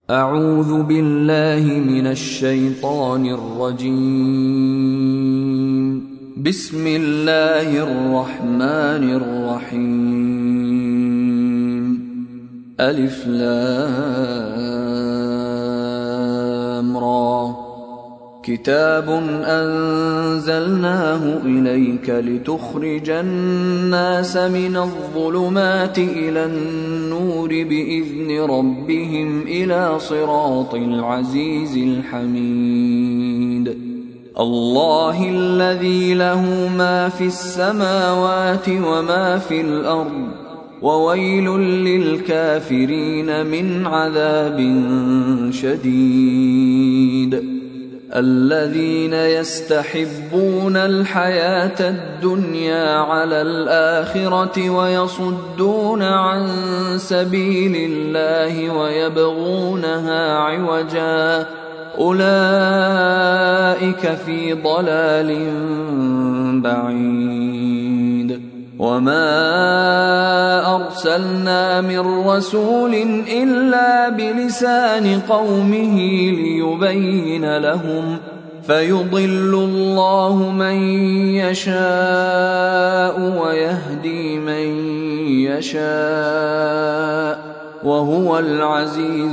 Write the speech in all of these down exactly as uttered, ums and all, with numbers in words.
أعوذ بالله من الشيطان الرجيم. بسم الله الرحمن الرحيم. ألف لام را. كتاب أنزلناه إليك لتخرج الناس من الظلمات إلى النور بإذن ربهم إلى صراط العزيز الحميد. الله الذي له ما في السماوات وما في الأرض، وويل للكافرين من عذاب شديد. الذين يستحبون الحياة الدنيا على الآخرة ويصدون عن سبيل الله ويبغونها عوجا، أولئك في ضلال بعيد. وما أرسلنا من رسول إلا بلسان قومه ليبين لهم، فيضل الله من يشاء ويهدي من يشاء، وهو العزيز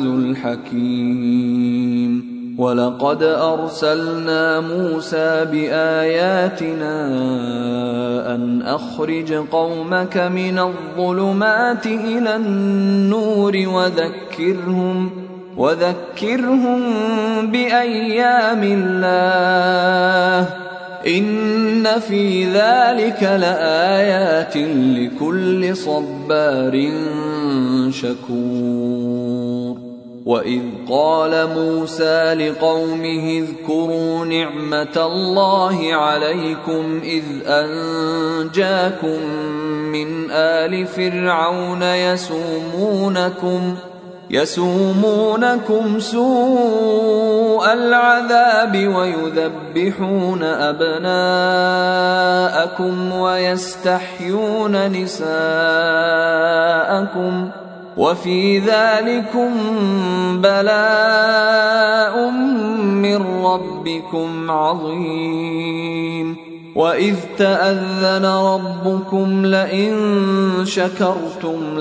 الحكيم. ولقد أرسلنا موسى بآياتنا أن أخرج قومك من الظلمات إلى النور وذكرهم وذكرهم بأيام الله، إن في ذلك لآيات لكل صبار شكور. وإذ قال موسى لقومه اذكروا نعمة الله عليكم إذ أنجاكم من آل فرعون يسومونكم يسومونكم سوء العذاب ويذبحون أبناءكم ويستحيون نساءكم، وفي ذلكم بلاء من ربكم عظيم. وإذ تأذن ربكم لئن شكرتم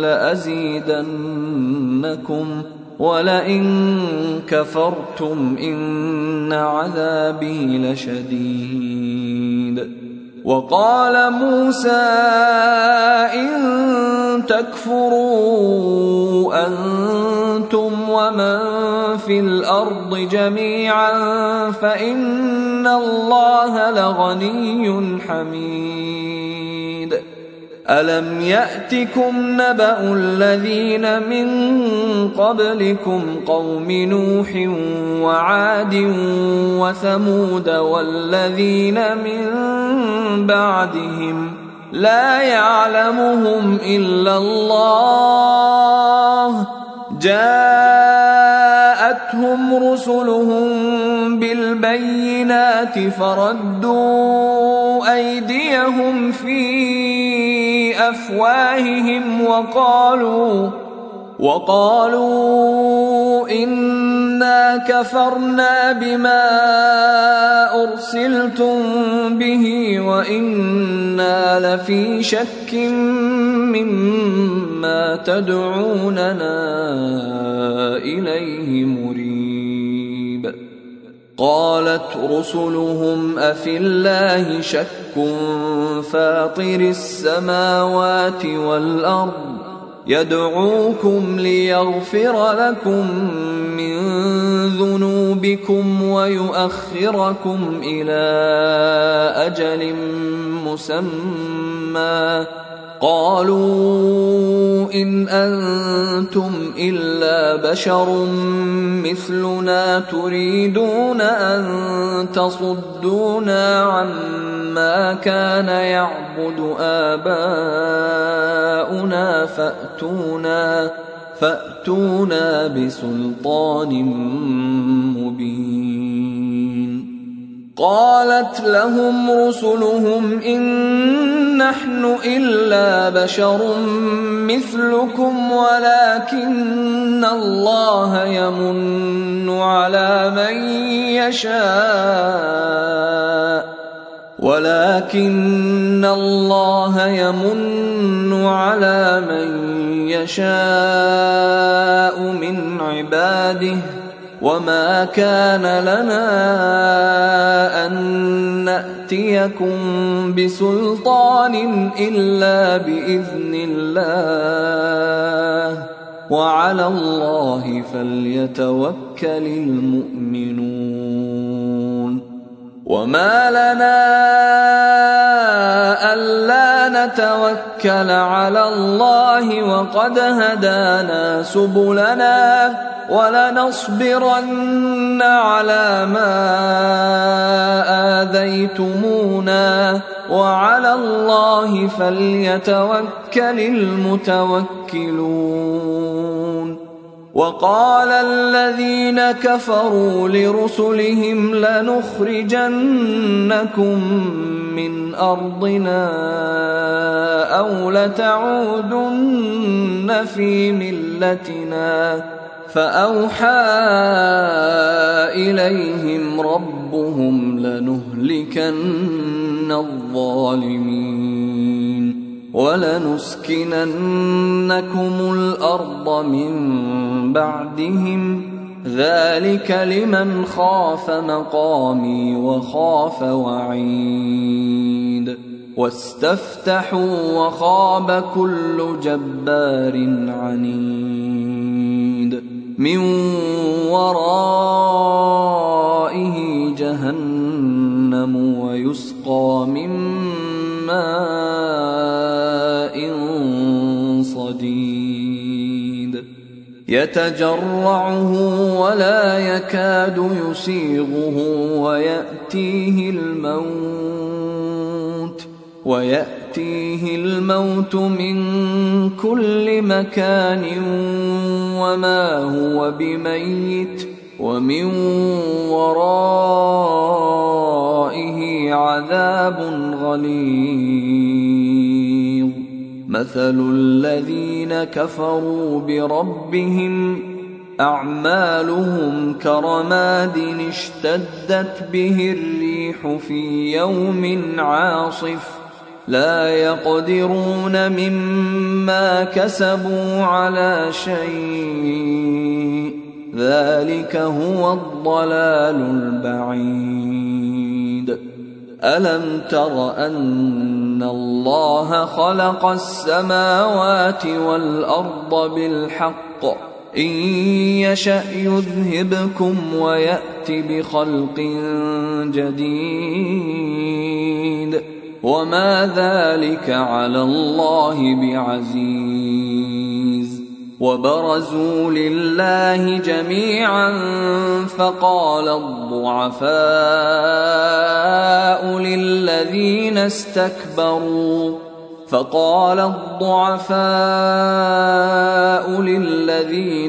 لأزيدنكم ولئن كفرتم إن عذابي لشديد. وقال موسى إن تكفروا أنتم ومن في الأرض جميعا فإن الله لغني حميد. ألم يأتكم نبأ الذين من قبلكم قوم نوح وعاد وثمود والذين من بعدهم لا يعلمهم إلا الله، جاءتهم رسلهم بالبينات فردوا أيديهم في أفواههم وقالوا وقالوا إنا كفرنا بما أرسلتم به وإنا لفي شك مما تدعوننا إليه مريب. قالت رسلهم أفي الله شك فاطر السماوات والأرض يدعوكم ليغفر لكم من ذنوبكم ويؤخركم إلى أجل مسمى، قالوا إن أنتم إلا بشر مثلنا تريدون أن تصدونا عما كان يعبد آباؤنا فأتونا فأتونا بسلطان مبين. وقالت لهم رسلهم إن نحن إلا بشر مثلكم ولكن الله يمن على من يشاء ولكن الله يمن على من يشاء من عباده وما كان لنا أن نأتيكم بسلطان إلا بإذن الله وعلى الله فليتوكل المؤمنون وما لنا ألا نتوكل على الله وقد هدانا سبلنا ولنصبرن على ما آذيتمونا وعلى الله فليتوكل المتوكلون وقال الذين كفروا لرسلهم لنخرجنكم من أرضنا أو لتعودن في ملتنا فأوحى إليهم ربهم لنهلكن الظالمين ولنسكننكم الأرض من بعدهم ذلك لمن خاف مقامي وخاف وعيد واستفتحوا وخاب كل جبار عنيد من ورائه جهنم ويسقى من ماء صديد يتجرعه ولا يكاد يسيغه ويأتيه الموت ويأتيه الموت من كل مكان وما هو بميت ومن ورائه عذاب غليظ مثل الذين كفروا بربهم أعمالهم كرماد اشتدت به الريح في يوم عاصف لا يقدرون مما كسبوا على شيء ذلك هو الضلال البعيد ألم تر أن الله خلق السماوات والأرض بالحق إن يشأ يذهبكم ويأت بخلق جديد وما ذلك على الله بعزيز وبرزوا لله جميعا فقال الضعفاء للذين استكبروا فقال الضعفاء للذين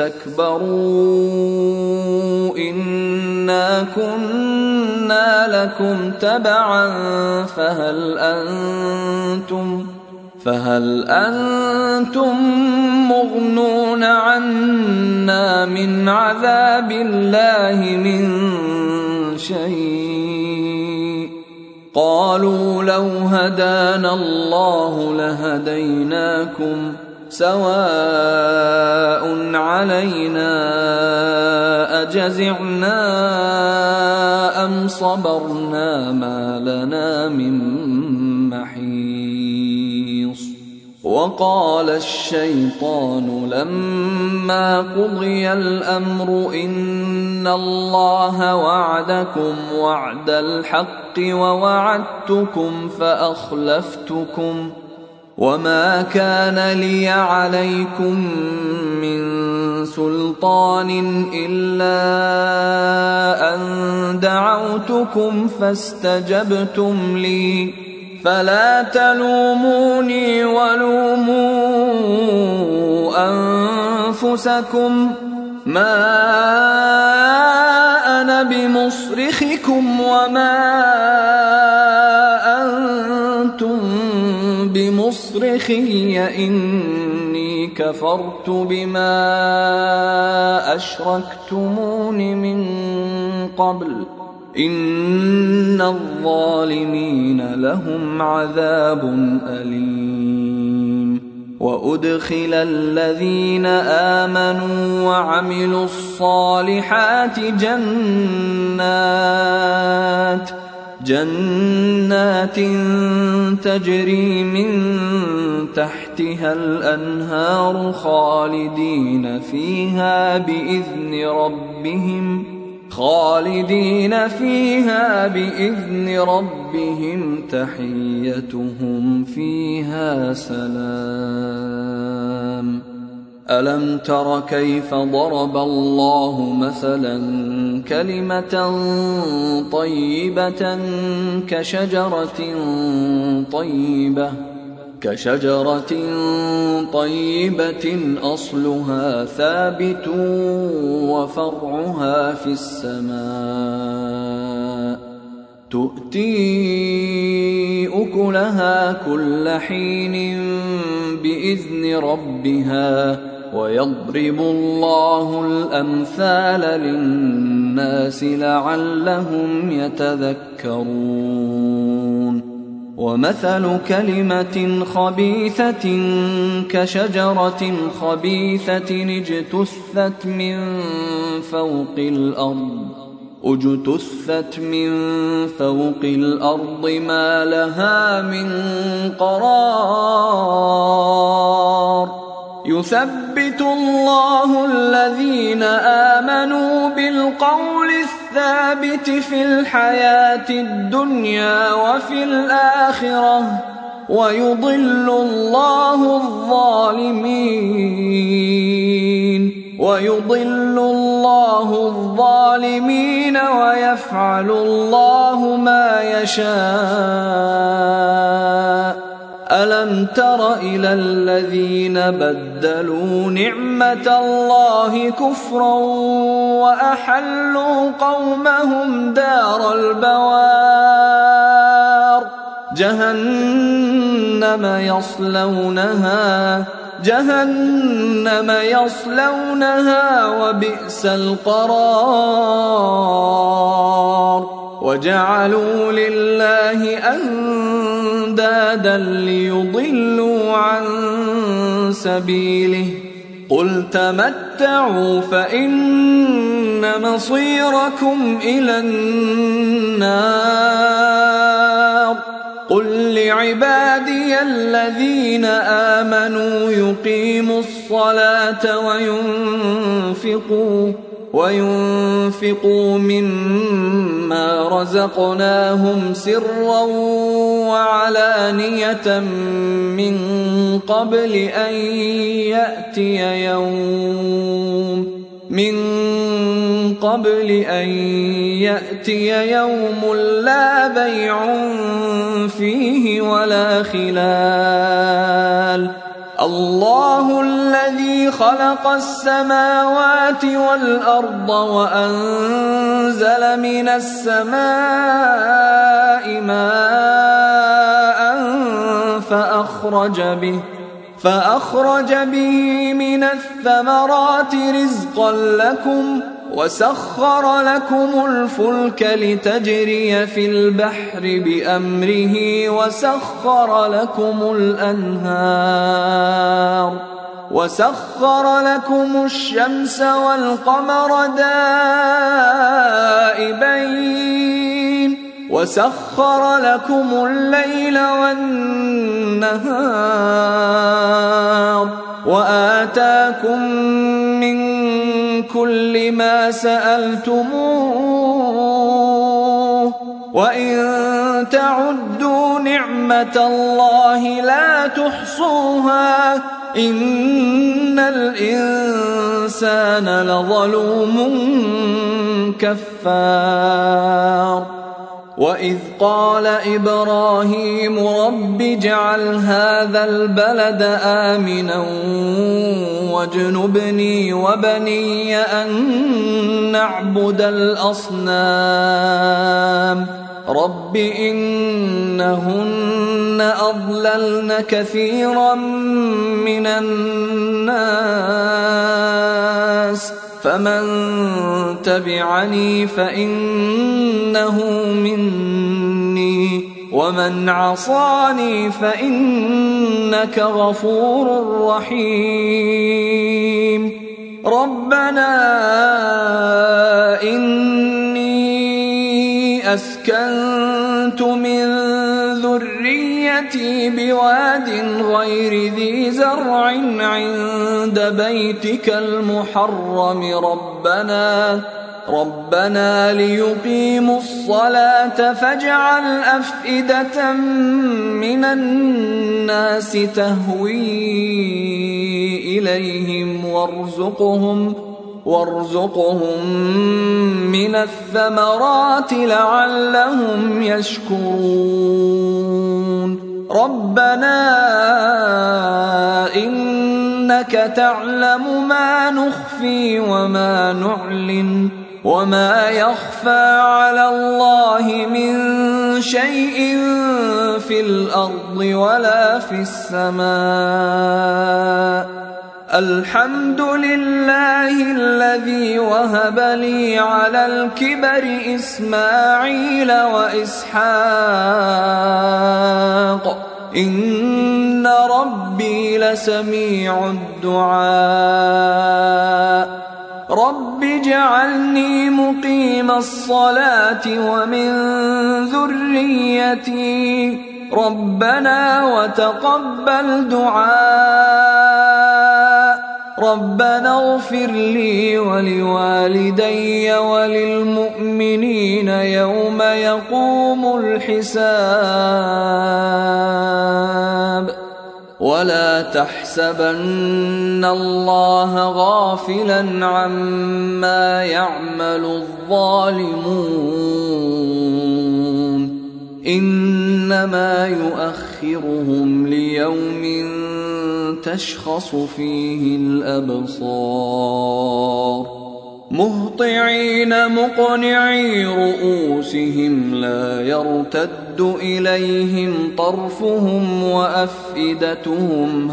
استكبروا إنا كنا لكم تبعا فهل أنتم فهل أنتم مغنون عنا من عذاب الله من شيء قالوا لو هدانا الله لهديناكم سواء علينا أجزعنا أم صبرنا ما لنا من محيص وقال الشيطان لما قضي الأمر إن الله وعدكم وعد الحق ووعدتكم فأخلفتكم وما كان لي عليكم من سلطان إلا أن دعوتكم فاستجبتم لي فلا تلوموني ولوموا أنفسكم ما أنا بمصرخكم وما أنتم بمصرخي إني كفرت بما أشركتمون من قبل إن الظالمين لهم عذاب أليم. وأدخل الذين آمنوا وعملوا الصالحات جنات جنات تجري من تحتها الأنهار خالدين فيها بإذن ربهم خالدين فيها بإذن ربهم تحيتهم فيها سلام. ألم تر كيف ضرب الله مثلا كلمة طيبة كشجرة طيبة كشجرة طيبة أصلها ثابت وفرعها في السماء تؤتي أكلها كل حين بإذن ربها ويضرب الله الأمثال للناس لعلهم يتذكرون. ومثل كلمة خبيثة كشجرة خبيثة اجتثت من فوق الأرض اجتثت من فوق الأرض ما لها من قرار. يثبت الله الذين آمنوا بالقول الثابت في الحياة الدنيا وفي الآخرة ويضل الله الظالمين ويضل الله الظالمين ويفعل الله ما يشاء. ألم تر إلى الذين بدلوا نعمة الله كفرا وأحلوا قومهم دار البوار جهنم يصلونها جهنم يصلونها وبئس القرار. وجعلوا لله أندادا ليضلوا عن سبيله قل تمتعوا فإن مصيركم إلى النار. قل لعبادي الذين آمنوا يقيموا الصلاة وينفقوا وينفقوا مما رزقناهم سرا وعلانية من قبل أن يأتي يوم من قبل أن يأتي يوم لا بيع فيه ولا خلال. الله الذي خلق السماوات والأرض وأنزل من السماء ماء فأخرج به فأخرج به من الثمرات رزقا لكم وسخر لكم الفلك لتجري في البحر بأمره وسخر لكم الأنهار وسخر لكم الشمس والقمر دائبين وسخر لكم الليل والنهار وآتاكم من كل ما سألتموه وإن تعدوا نعمة الله لا تحصوها إن الإنسان لظلوم كفار. وإذ قال إبراهيم رب اجعل هذا البلد آمنا واجنبني وبني أن نعبد الأصنام رب إنهن أضللن كثيرا من الناس فمن تبعني فإنه مني ومن عصاني فإنك غفور رحيم ربنا إني أسكنت من ذريتي بواد غير ذي زرع عند بيتك المحرم ربنا ربنا ليقيموا الصلاة فاجعل أفئدة من الناس تهوي إليهم وارزقهم وارزقهم من الثمرات لعلهم يشكرون ربنا إنك تعلم ما نخفي وما نعلن وما يخفى على الله من شيء في الأرض ولا في السماء الحمد لله الذي وهب لي على الكبر إسماعيل وإسحاق إن ربي لسميع الدعاء رب اجعلني مقيم الصلاة ومن ذريتي ربنا وتقبل دعاء ربنا اغفر لي ولوالدي وللمؤمنين يوم يقوم الحساب ولا تحسبن الله غافلا عما يعمل الظالمون إنما يؤخرهم ليوم تشخص فيه الأبصار مهطعين مقنعي رؤوسهم لا يرتد إليهم طرفهم وأفئدتهم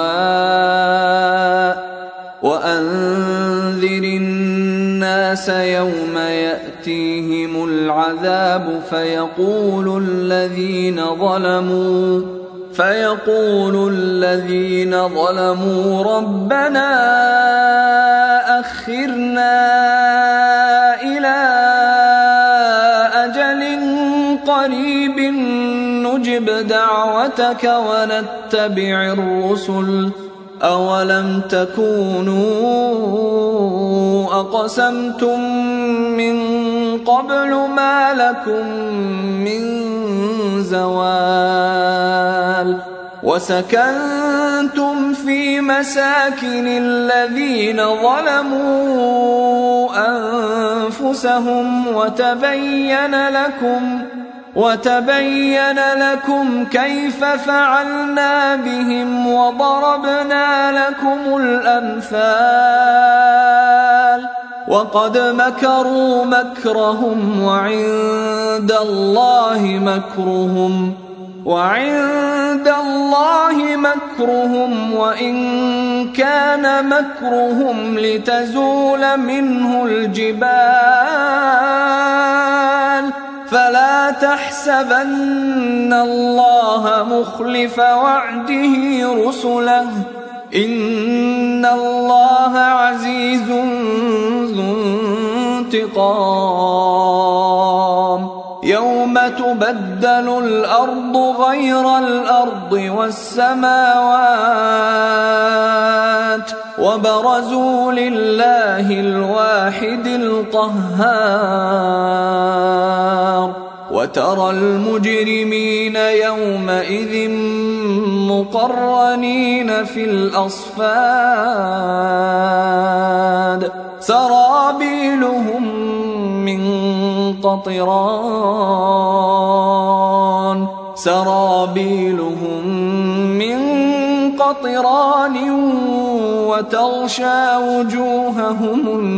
هواء وأنذر الناس يوم يأتيهم العذاب فيقول الذين ظلموا فيقول الذين ظلموا ربنا أخرنا إلى أجل قريب نجب دعوتك ونتبع الرسل أولم تكونوا أقسمتم من قبل ما لكم من زوال وسكنتم في مساكن الذين ظلموا أنفسهم وتبين لكم وتبين لكم كيف فعلنا بهم وضربنا لكم الأمثال وقد مكروا مكرهم وعند الله مكرهم وعند الله مكرهم وإن كان مكرهم لتزول منه الجبال فلا تحسبن الله مخلف وعده رسله إن الله عزيز ذو انتقام يوم تبدل الأرض غير الأرض والسماوات وبرزوا لله الواحد القهار وترى المجرمين يومئذ مقرنين في الأصفاد سرابيلهم من قطران سرابيلهم من قطران وتغشى وجوههم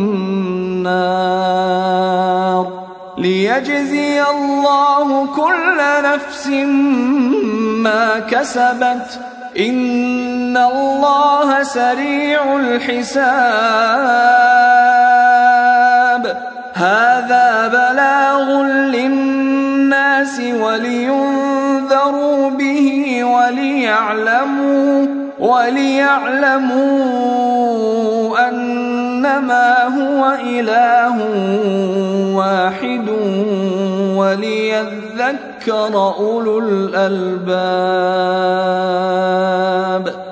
النار ليجزي الله كل نفس ما كسبت إن الله سريع الحساب هذا بلاغ للناس ولينذروا به وليعلموا وليعلموا أنما هو إله واحد وليذكر أولو الألباب.